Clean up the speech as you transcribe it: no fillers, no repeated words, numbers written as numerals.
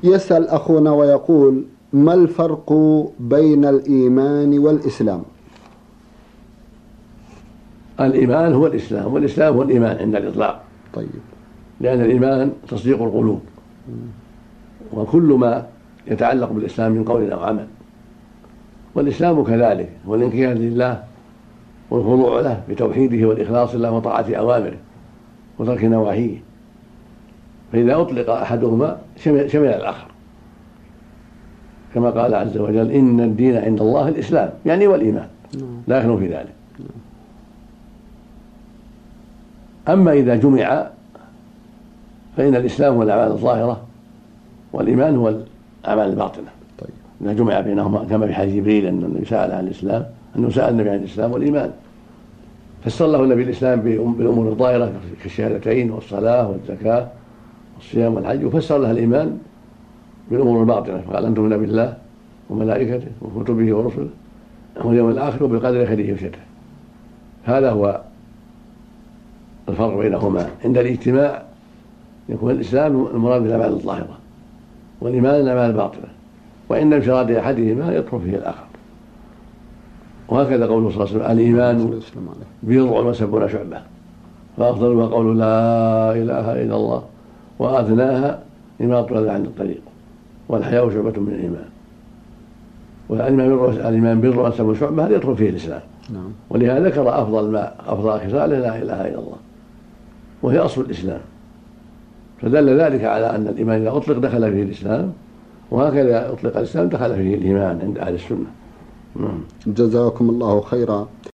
يسأل أخونا ويقول: ما الفرق بين الإيمان والإسلام؟ الإيمان هو الإسلام، والإسلام هو الإيمان عند الإطلاق. طيب. لأن الإيمان تصديق القلوب، وكل ما يتعلق بالإسلام من قول أو عمل، والإسلام كذلك هو الانقياد لله والخضوع له بتوحيده والإخلاص له وطاعة أوامره وترك نواهيه. فإذا أطلق أحدهما شمل الآخر، كما قال عز وجل: إن الدين عند الله الإسلام، يعني والإيمان لا يخلو في ذلك. أما إذا جمع فإن الإسلام هو الأعمال الظاهرة، والإيمان هو الأعمال الباطنة. طيب. إذا جمع بينهما، كما في حديث جبريل أن النبي سأل عن الإسلام، أنه سأل النبي عن الإسلام والإيمان، فسر له النبي الإسلام بالأمور الظاهرة كالشهادتين والصلاة والزكاة والصيام والحج، وفسر لها الإيمان بالأمور الباطنة، فقال: أن تؤمن بالله وملائكته وكتبه ورسله واليوم الآخر وبالقدر خيره وشره. هذا هو الفرق بينهما. عند الاجتماع يكون الإسلام المراد بالأعمال الظاهرة، والإيمان الأعمال الباطنة، وإن انفراد أحدهما يدخل فيه الآخر. وهكذا قوله صلى الله عليه وسلم: الإيمان بضع وسبعون شعبة، فأفضلها قول لا إله إلا الله، وأدناها إماطة الأذى عن الطريق، والحياء شعبة من الإيمان. والإيمان بضع وسبعون شعبة هذا يدخل فيه الإسلام. ولهذا ذكر أفضل خصاله لا إله إلا الله، وهي أصل الإسلام. فدل ذلك على أن الإيمان إذا أطلق دخل فيه الإسلام، وهكذا أطلق الإسلام دخل فيه الإيمان عند أهل السنة. جزاكم الله خيرا.